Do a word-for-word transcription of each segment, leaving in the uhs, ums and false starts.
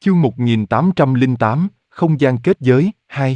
Chương một nghìn tám trăm lẻ tám, Không gian kết giới, hai.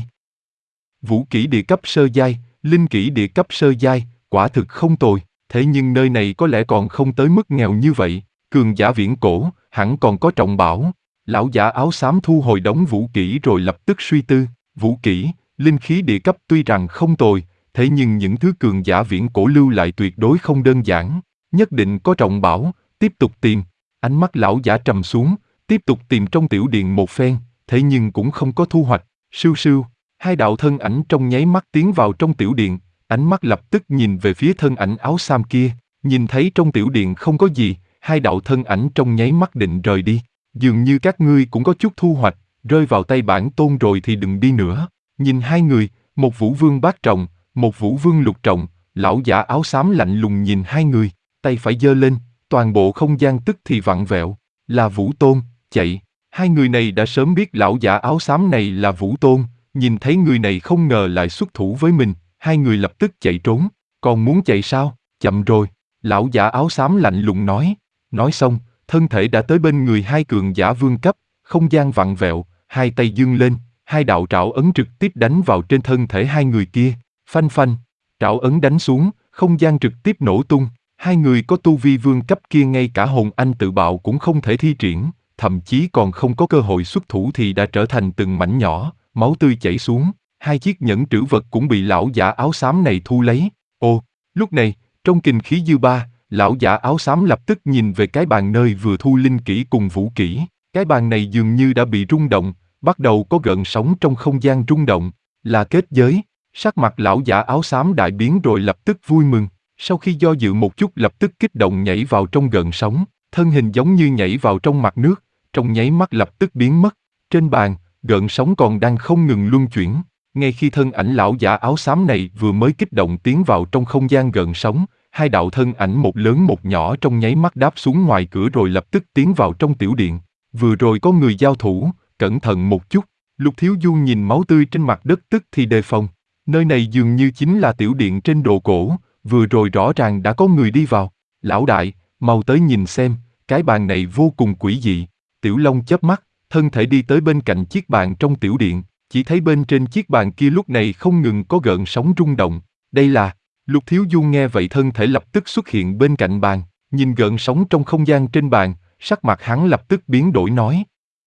Vũ kỹ địa cấp sơ giai, linh kỹ địa cấp sơ giai, quả thực không tồi, thế nhưng nơi này có lẽ còn không tới mức nghèo như vậy, cường giả viễn cổ, hẳn còn có trọng bảo. Lão giả áo xám thu hồi đống vũ kỹ rồi lập tức suy tư, vũ kỹ, linh khí địa cấp tuy rằng không tồi, thế nhưng những thứ cường giả viễn cổ lưu lại tuyệt đối không đơn giản, nhất định có trọng bảo, tiếp tục tìm. Ánh mắt lão giả trầm xuống, tiếp tục tìm trong tiểu điện một phen, thế nhưng cũng không có thu hoạch. Sưu sưu, hai đạo thân ảnh trong nháy mắt tiến vào trong tiểu điện, ánh mắt lập tức nhìn về phía thân ảnh áo xám kia, nhìn thấy trong tiểu điện không có gì, hai đạo thân ảnh trong nháy mắt định rời đi. Dường như các ngươi cũng có chút thu hoạch, rơi vào tay bản tôn rồi thì đừng đi nữa. Nhìn hai người, một vũ vương bát trọng, một vũ vương lục trọng, lão giả áo xám lạnh lùng nhìn hai người, tay phải giơ lên, toàn bộ không gian tức thì vặn vẹo, là Vũ Tôn, chạy. Hai người này đã sớm biết lão giả áo xám này là Vũ Tôn, nhìn thấy người này không ngờ lại xuất thủ với mình, hai người lập tức chạy trốn. Còn muốn chạy sao? Chậm rồi, lão giả áo xám lạnh lùng nói. Nói xong, thân thể đã tới bên người hai cường giả vương cấp, không gian vặn vẹo, hai tay giương lên, hai đạo trảo ấn trực tiếp đánh vào trên thân thể hai người kia. Phanh phanh, trảo ấn đánh xuống, không gian trực tiếp nổ tung. Hai người có tu vi vương cấp kia ngay cả hồn anh tự bạo cũng không thể thi triển, thậm chí còn không có cơ hội xuất thủ thì đã trở thành từng mảnh nhỏ, máu tươi chảy xuống. Hai chiếc nhẫn trữ vật cũng bị lão giả áo xám này thu lấy. Ô, lúc này, trong kình khí dư ba, lão giả áo xám lập tức nhìn về cái bàn nơi vừa thu linh kỹ cùng vũ kỹ. Cái bàn này dường như đã bị rung động, bắt đầu có gợn sóng trong không gian rung động, là kết giới. Sắc mặt lão giả áo xám đại biến rồi lập tức vui mừng. Sau khi do dự một chút lập tức kích động nhảy vào trong gợn sóng, thân hình giống như nhảy vào trong mặt nước, trong nháy mắt lập tức biến mất. Trên bàn, gợn sóng còn đang không ngừng luân chuyển. Ngay khi thân ảnh lão giả áo xám này vừa mới kích động tiến vào trong không gian gợn sóng, hai đạo thân ảnh một lớn một nhỏ trong nháy mắt đáp xuống ngoài cửa rồi lập tức tiến vào trong tiểu điện. Vừa rồi có người giao thủ, cẩn thận một chút. Lục Thiếu Du nhìn máu tươi trên mặt đất tức thì đề phòng. Nơi này dường như chính là tiểu điện trên đồ cổ, vừa rồi rõ ràng đã có người đi vào. Lão đại, mau tới nhìn xem, cái bàn này vô cùng quỷ dị. Tiểu Long chớp mắt, thân thể đi tới bên cạnh chiếc bàn trong tiểu điện, chỉ thấy bên trên chiếc bàn kia lúc này không ngừng có gợn sóng rung động. Đây là... Lục Thiếu Du nghe vậy thân thể lập tức xuất hiện bên cạnh bàn, nhìn gợn sóng trong không gian trên bàn, sắc mặt hắn lập tức biến đổi nói.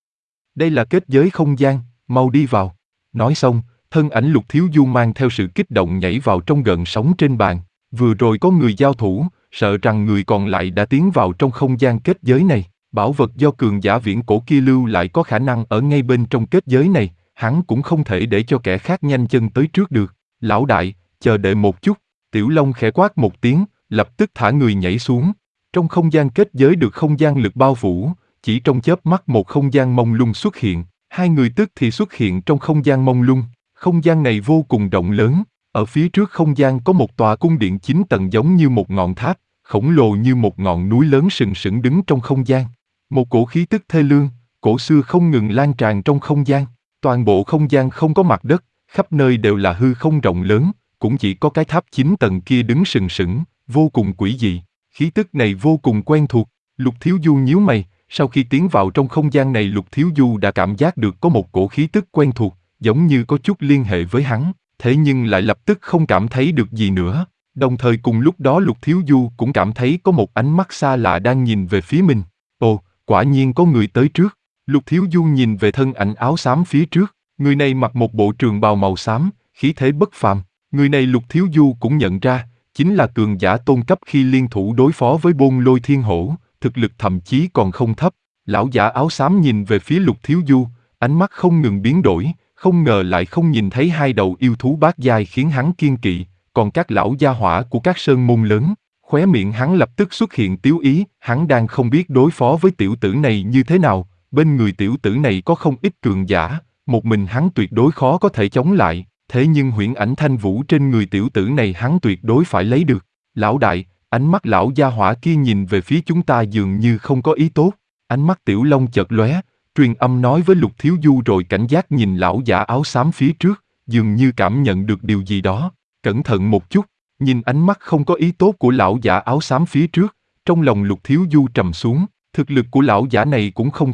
Đây là kết giới không gian, mau đi vào. Nói xong, thân ảnh Lục Thiếu Du mang theo sự kích động nhảy vào trong gợn sóng trên bàn. Vừa rồi có người giao thủ, sợ rằng người còn lại đã tiến vào trong không gian kết giới này. Bảo vật do cường giả viễn cổ kia lưu lại có khả năng ở ngay bên trong kết giới này, hắn cũng không thể để cho kẻ khác nhanh chân tới trước được. Lão đại, chờ đợi một chút. Tiểu Long khẽ quát một tiếng, lập tức thả người nhảy xuống. Trong không gian kết giới được không gian lực bao phủ, chỉ trong chớp mắt một không gian mông lung xuất hiện. Hai người tức thì xuất hiện trong không gian mông lung. Không gian này vô cùng rộng lớn. Ở phía trước không gian có một tòa cung điện chín tầng giống như một ngọn tháp, khổng lồ như một ngọn núi lớn sừng sững đứng trong không gian. Một cổ khí tức thê lương, cổ xưa không ngừng lan tràn trong không gian. Toàn bộ không gian không có mặt đất, khắp nơi đều là hư không rộng lớn, cũng chỉ có cái tháp chín tầng kia đứng sừng sững, vô cùng quỷ dị. Khí tức này vô cùng quen thuộc. Lục Thiếu Du nhíu mày, sau khi tiến vào trong không gian này Lục Thiếu Du đã cảm giác được có một cổ khí tức quen thuộc, giống như có chút liên hệ với hắn, thế nhưng lại lập tức không cảm thấy được gì nữa. Đồng thời cùng lúc đó Lục Thiếu Du cũng cảm thấy có một ánh mắt xa lạ đang nhìn về phía mình. Ồ, quả nhiên có người tới trước. Lục Thiếu Du nhìn về thân ảnh áo xám phía trước, người này mặc một bộ trường bào màu xám, khí thế bất phàm. Người này Lục Thiếu Du cũng nhận ra, chính là cường giả tôn cấp khi liên thủ đối phó với Bôn Lôi Thiên Hổ, thực lực thậm chí còn không thấp. Lão giả áo xám nhìn về phía Lục Thiếu Du, ánh mắt không ngừng biến đổi, không ngờ lại không nhìn thấy hai đầu yêu thú bát giai khiến hắn kiêng kỵ, còn các lão gia hỏa của các sơn môn lớn. Khóe miệng hắn lập tức xuất hiện tiếu ý, hắn đang không biết đối phó với tiểu tử này như thế nào, bên người tiểu tử này có không ít cường giả, một mình hắn tuyệt đối khó có thể chống lại. Thế nhưng huyễn ảnh thanh vũ trên người tiểu tử này hắn tuyệt đối phải lấy được. Lão đại, ánh mắt lão gia hỏa kia nhìn về phía chúng ta dường như không có ý tốt. Ánh mắt Tiểu Long chợt lóe, truyền âm nói với Lục Thiếu Du rồi cảnh giác nhìn lão giả áo xám phía trước, dường như cảm nhận được điều gì đó. Cẩn thận một chút, nhìn ánh mắt không có ý tốt của lão giả áo xám phía trước, trong lòng Lục Thiếu Du trầm xuống. Thực lực của lão giả này cũng không thấp,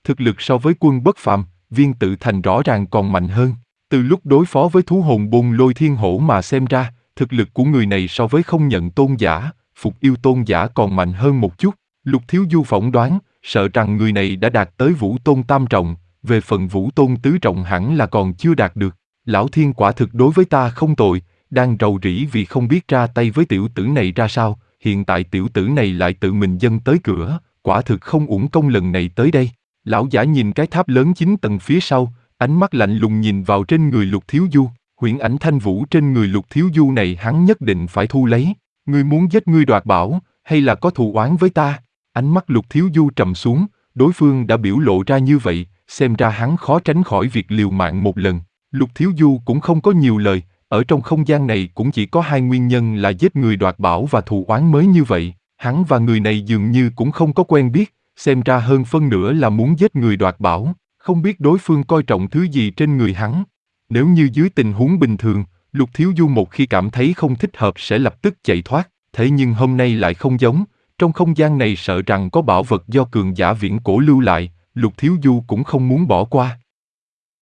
thực lực so với Quân Bất Phàm, Viên Tự Thành rõ ràng còn mạnh hơn. Từ lúc đối phó với thú hồn bôn lôi thiên hổ mà xem ra, thực lực của người này so với không nhận tôn giả, phục yêu tôn giả còn mạnh hơn một chút. Lục Thiếu Du phỏng đoán, sợ rằng người này đã đạt tới Vũ Tôn Tam Trọng, về phần Vũ Tôn Tứ Trọng hẳn là còn chưa đạt được. Lão Thiên quả thực đối với ta không tồi, đang rầu rĩ vì không biết ra tay với tiểu tử này ra sao, hiện tại tiểu tử này lại tự mình dâng tới cửa, quả thực không uổng công lần này tới đây. Lão giả nhìn cái tháp lớn chín tầng phía sau, ánh mắt lạnh lùng nhìn vào trên người Lục Thiếu Du, huyễn ảnh thanh vũ trên người Lục Thiếu Du này hắn nhất định phải thu lấy. Ngươi muốn giết ngươi đoạt bảo, hay là có thù oán với ta? Ánh mắt Lục Thiếu Du trầm xuống, đối phương đã biểu lộ ra như vậy, xem ra hắn khó tránh khỏi việc liều mạng một lần. Lục Thiếu Du cũng không có nhiều lời, ở trong không gian này cũng chỉ có hai nguyên nhân là giết người đoạt bảo và thù oán mới như vậy. Hắn và người này dường như cũng không có quen biết, xem ra hơn phân nửa là muốn giết người đoạt bảo, không biết đối phương coi trọng thứ gì trên người hắn. Nếu như dưới tình huống bình thường, Lục Thiếu Du một khi cảm thấy không thích hợp sẽ lập tức chạy thoát, thế nhưng hôm nay lại không giống, trong không gian này sợ rằng có bảo vật do cường giả viễn cổ lưu lại, Lục Thiếu Du cũng không muốn bỏ qua.